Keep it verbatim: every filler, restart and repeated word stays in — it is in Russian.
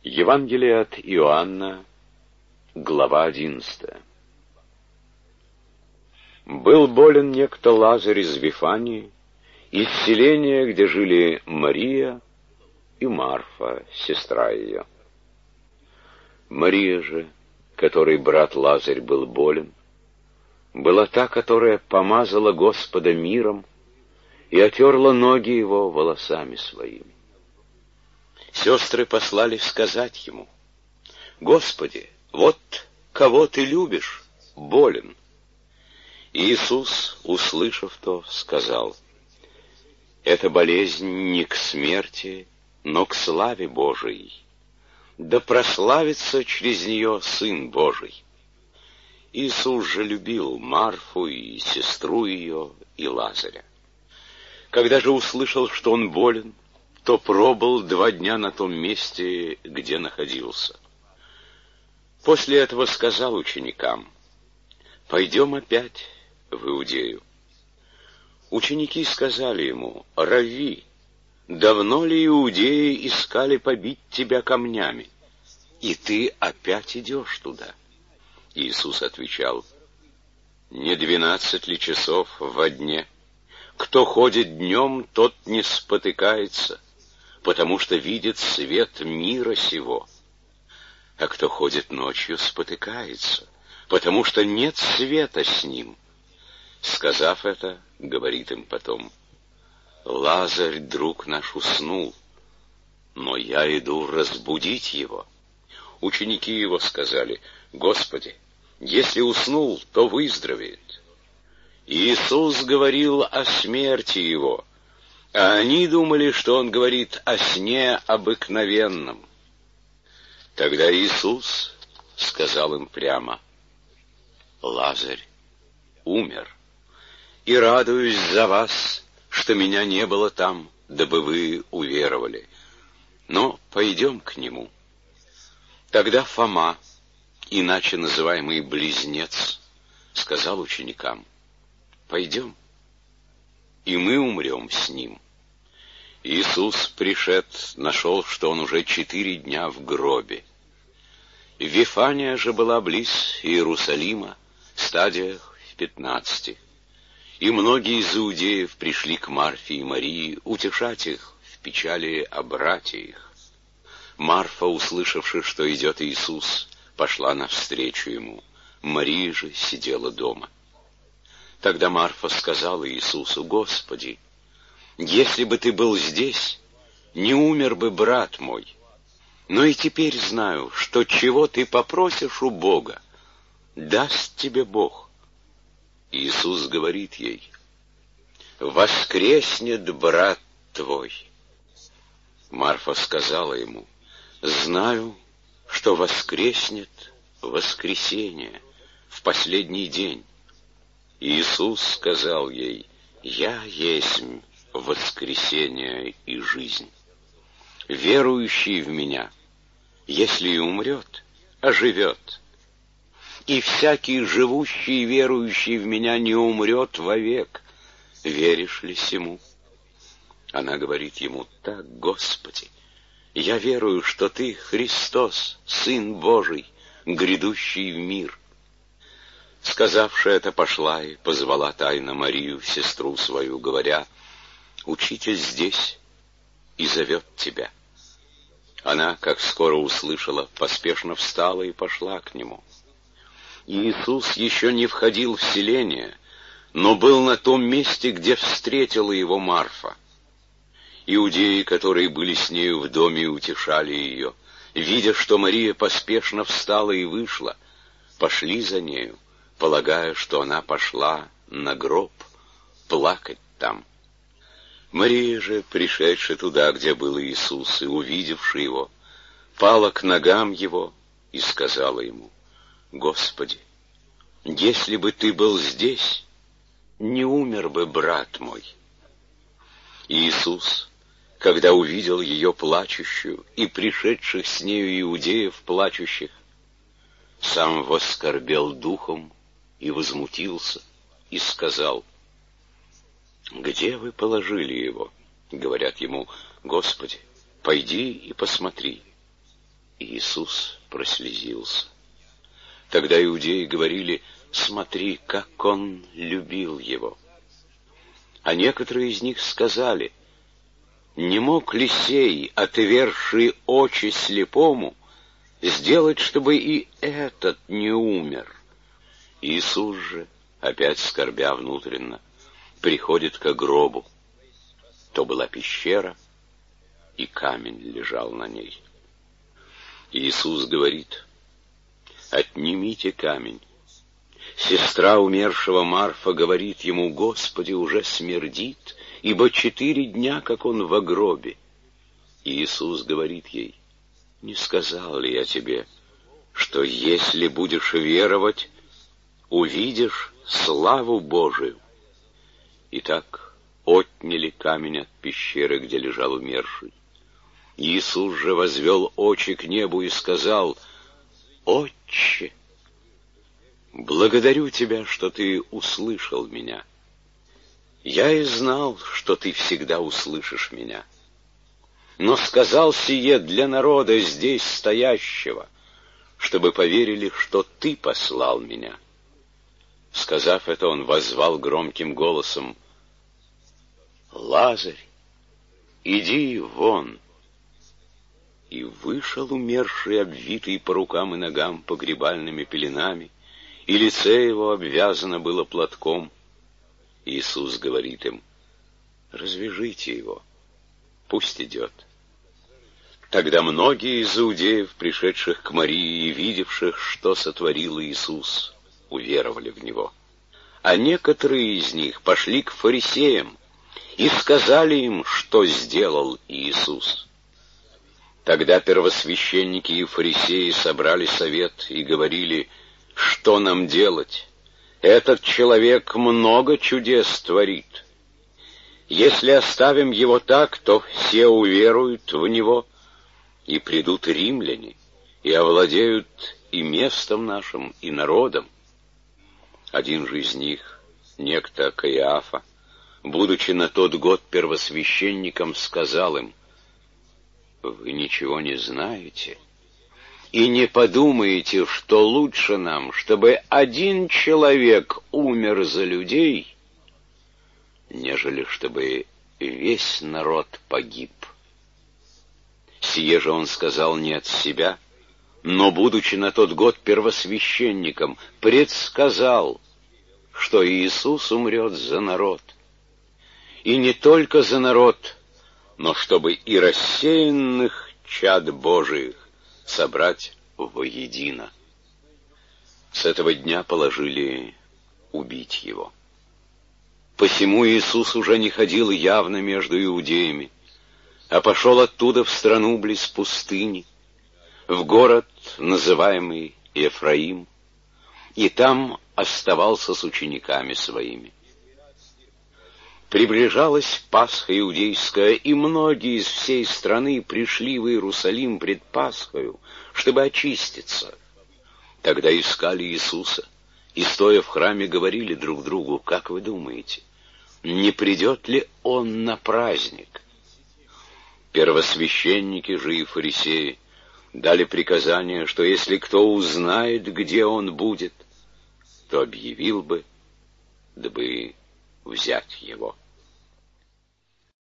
Евангелие от Иоанна, глава одиннадцатая. Был болен некто Лазарь из Вифании, из селения, где жили Мария и Марфа, сестра ее. Мария же, которой брат Лазарь был болен, была та, которая помазала Господа миром и отерла ноги его волосами своими. Сестры послали сказать ему: «Господи, вот кого ты любишь, болен». И Иисус, услышав то, сказал: «Эта болезнь не к смерти, но к славе Божией, да прославится через нее Сын Божий». Иисус же любил Марфу и сестру ее и Лазаря. Когда же услышал, что он болен, то пробыл два дня на том месте, где находился. После этого сказал ученикам: «Пойдем опять в Иудею». Ученики сказали ему: «Равви, давно ли иудеи искали побить тебя камнями, и ты опять идешь туда?» Иисус отвечал: «Не двенадцать ли часов во дне? Кто ходит днем, тот не спотыкается, потому что видит свет мира сего. А кто ходит ночью, спотыкается, потому что нет света с ним». Сказав это, говорит им потом: «Лазарь, друг наш, уснул, но я иду разбудить его». Ученики его сказали: «Господи, если уснул, то выздоровеет». Иисус говорил о смерти его, а они думали, что он говорит о сне обыкновенном. Тогда Иисус сказал им прямо: «Лазарь умер, и радуюсь за вас, что меня не было там, дабы вы уверовали. Но пойдем к нему». Тогда Фома, иначе называемый Близнец, сказал ученикам: «Пойдем, и мы умрем с ним». Иисус, пришед, нашел, что он уже четыре дня в гробе. Вифания же была близ Иерусалима, стадиях в пятнадцати. И многие из иудеев пришли к Марфе и Марии утешать их в печали о брате их. Марфа, услышавши, что идет Иисус, пошла навстречу ему. Мария же сидела дома. Тогда Марфа сказала Иисусу: «Господи, если бы ты был здесь, не умер бы брат мой. Но и теперь знаю, что чего ты попросишь у Бога, даст тебе Бог». Иисус говорит ей: «Воскреснет брат твой». Марфа сказала ему: «Знаю, что воскреснет в воскресенье, в последний день». Иисус сказал ей: «Я есмь воскресение и жизнь. Верующий в Меня, если и умрет, оживет. И всякий живущий и верующий в Меня не умрет вовек. Веришь ли сему?» Она говорит ему: «Так, Господи, я верую, что Ты Христос, Сын Божий, грядущий в мир». Сказавши это, пошла и позвала тайно Марию, сестру свою, говоря: «Учитель здесь и зовет тебя». Она, как скоро услышала, поспешно встала и пошла к нему. Иисус еще не входил в селение, но был на том месте, где встретила его Марфа. Иудеи, которые были с нею в доме и утешали ее, видя, что Мария поспешно встала и вышла, пошли за нею, полагая, что она пошла на гроб плакать там. Мария же, пришедшая туда, где был Иисус, и увидевши его, пала к ногам его и сказала ему: «Господи, если бы ты был здесь, не умер бы брат мой». Иисус, когда увидел ее плачущую и пришедших с нею иудеев плачущих, сам воскорбел духом и возмутился, и сказал: «Где вы положили его?» Говорят ему: «Господи, пойди и посмотри». И Иисус прослезился. Тогда иудеи говорили: смотри, как он любил его. А некоторые из них сказали: не мог ли сей, отверший очи слепому, сделать, чтобы и этот не умер? Иисус же, опять скорбя внутренно, приходит к гробу. То была пещера, и камень лежал на ней. Иисус говорит: отнимите камень. Сестра умершего Марфа говорит ему: Господи, уже смердит, ибо четыре дня, как он в гробе. И Иисус говорит ей: не сказал ли я тебе, что если будешь веровать, увидишь славу Божию? Итак, отняли камень от пещеры, где лежал умерший. Иисус же возвел очи к небу и сказал: Отче, благодарю Тебя, что Ты услышал меня. Я и знал, что Ты всегда услышишь меня. Но сказал сие для народа здесь стоящего, чтобы поверили, что Ты послал меня. Сказав это, Он воззвал громким голосом: Лазарь, иди вон. И вышел умерший, обвитый по рукам и ногам погребальными пеленами, и лице его обвязано было платком. Иисус говорит им: развяжите его, пусть идет. Тогда многие из иудеев, пришедших к Марии и видевших, что сотворил Иисус, уверовали в него. А некоторые из них пошли к фарисеям и сказали им, что сделал Иисус. Тогда первосвященники и фарисеи собрали совет и говорили: что нам делать? Этот человек много чудес творит. Если оставим его так, то все уверуют в него, и придут римляне, и овладеют и местом нашим, и народом. Один же из них, некто Каиафа, будучи на тот год первосвященником, сказал им: вы ничего не знаете и не подумаете, что лучше нам, чтобы один человек умер за людей, нежели чтобы весь народ погиб. Сие же он сказал не от себя, но, будучи на тот год первосвященником, предсказал, что Иисус умрет за народ. И не только за народ, но чтобы и рассеянных чад Божиих собрать воедино. С этого дня положили убить его. Посему Иисус уже не ходил явно между иудеями, а пошел оттуда в страну близ пустыни, в город, называемый Ефраим, и там оставался с учениками своими. Приближалась Пасха иудейская, и многие из всей страны пришли в Иерусалим пред Пасхою, чтобы очиститься. Тогда искали Иисуса, и, стоя в храме, говорили друг другу: как вы думаете, не придет ли Он на праздник? Первосвященники же и фарисеи дали приказание, что если кто узнает, где Он будет, то объявил бы, дабы взять Его.